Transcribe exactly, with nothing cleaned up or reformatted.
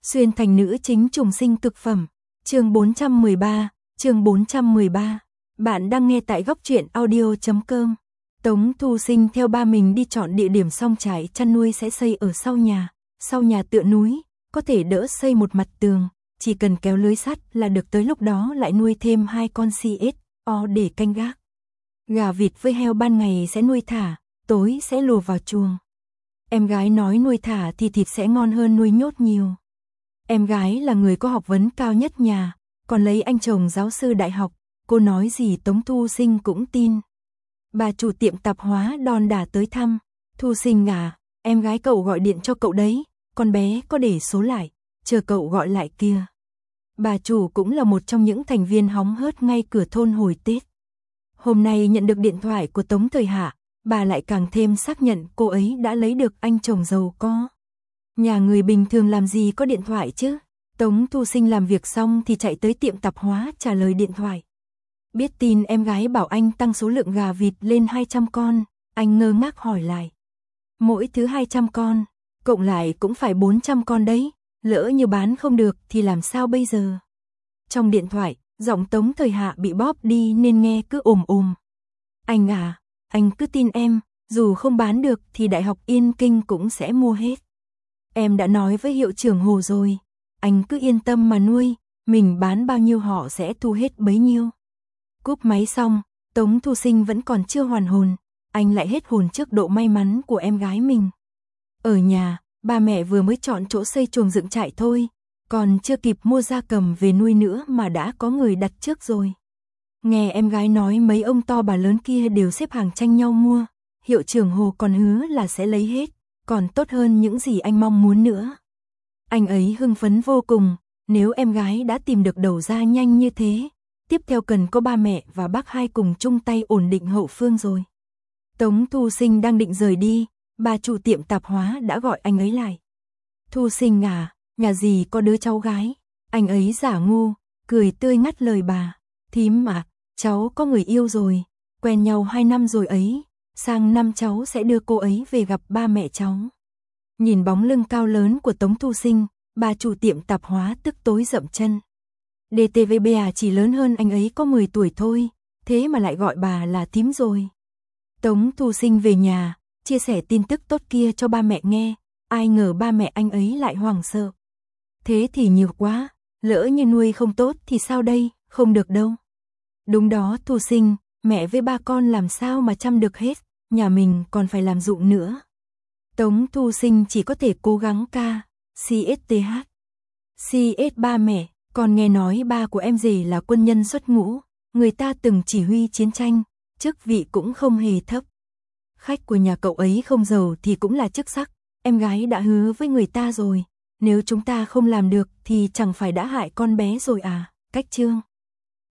Xuyên thành nữ chính trùng sinh cực phẩm. Chương bốn trăm mười ba, chương bốn trăm mười ba. Bạn đang nghe tại góc truyện audio chấm com. Tống Thu Sinh theo ba mình đi chọn địa điểm xong trại chăn nuôi sẽ xây ở sau nhà, sau nhà tựa núi, có thể đỡ xây một mặt tường, chỉ cần kéo lưới sắt là được, tới lúc đó lại nuôi thêm hai con xê ét o để canh gác. Gà vịt với heo ban ngày sẽ nuôi thả, tối sẽ lùa vào chuồng. Em gái nói nuôi thả thì thịt sẽ ngon hơn nuôi nhốt nhiều. Em gái là người có học vấn cao nhất nhà, còn lấy anh chồng giáo sư đại học, cô nói gì Tống Thu Sinh cũng tin. Bà chủ tiệm tạp hóa đon đả tới thăm. Thu Sinh à, em gái cậu gọi điện cho cậu đấy, con bé có để số lại, chờ cậu gọi lại kia. Bà chủ cũng là một trong những thành viên hóng hớt ngay cửa thôn hồi Tết. Hôm nay nhận được điện thoại của Tống Thời Hạ, bà lại càng thêm xác nhận cô ấy đã lấy được anh chồng giàu có. Nhà người bình thường làm gì có điện thoại chứ? Tống Thu Sinh làm việc xong thì chạy tới tiệm tạp hóa trả lời điện thoại. Biết tin em gái bảo anh tăng số lượng gà vịt lên hai trăm con, anh ngơ ngác hỏi lại. Mỗi thứ hai trăm con, cộng lại cũng phải bốn trăm con đấy, lỡ như bán không được thì làm sao bây giờ? Trong điện thoại, giọng Tống Thời Hạ bị bóp đi nên nghe cứ ồm ồm. Anh à, anh cứ tin em, dù không bán được thì Đại học Yên Kinh cũng sẽ mua hết. Em đã nói với hiệu trưởng Hồ rồi, anh cứ yên tâm mà nuôi, mình bán bao nhiêu họ sẽ thu hết bấy nhiêu. Cúp máy xong, Tống Thu Sinh vẫn còn chưa hoàn hồn, anh lại hết hồn trước độ may mắn của em gái mình. Ở nhà, ba mẹ vừa mới chọn chỗ xây chuồng dựng trại thôi, còn chưa kịp mua gia cầm về nuôi nữa mà đã có người đặt trước rồi. Nghe em gái nói mấy ông to bà lớn kia đều xếp hàng tranh nhau mua, hiệu trưởng Hồ còn hứa là sẽ lấy hết, còn tốt hơn những gì anh mong muốn nữa. Anh ấy hưng phấn vô cùng, nếu em gái đã tìm được đầu ra nhanh như thế, tiếp theo cần có ba mẹ và bác hai cùng chung tay ổn định hậu phương rồi. Tống Thu Sinh đang định rời đi, bà chủ tiệm tạp hóa đã gọi anh ấy lại. Thu Sinh à, nhà dì có đứa cháu gái. Anh ấy giả ngu, cười tươi ngắt lời bà. Thím à, cháu có người yêu rồi, quen nhau hai năm rồi ấy, sang năm cháu sẽ đưa cô ấy về gặp ba mẹ cháu. Nhìn bóng lưng cao lớn của Tống Thu Sinh, bà chủ tiệm tạp hóa tức tối dậm chân. đê tê vê bê à, chỉ lớn hơn anh ấy có mười tuổi thôi, thế mà lại gọi bà là thím rồi. Tống Thu Sinh về nhà, chia sẻ tin tức tốt kia cho ba mẹ nghe, ai ngờ ba mẹ anh ấy lại hoảng sợ. Thế thì nhiều quá, lỡ như nuôi không tốt thì sao đây, không được đâu. Đúng đó Thu Sinh, mẹ với ba con làm sao mà chăm được hết, nhà mình còn phải làm ruộng nữa. Tống Thu Sinh chỉ có thể cố gắng ca, xê ét tê hát. xê ét ba mẹ, con nghe nói ba của em rể là quân nhân xuất ngũ, người ta từng chỉ huy chiến tranh, chức vị cũng không hề thấp. Khách của nhà cậu ấy không giàu thì cũng là chức sắc, em gái đã hứa với người ta rồi, nếu chúng ta không làm được thì chẳng phải đã hại con bé rồi à, cách chương.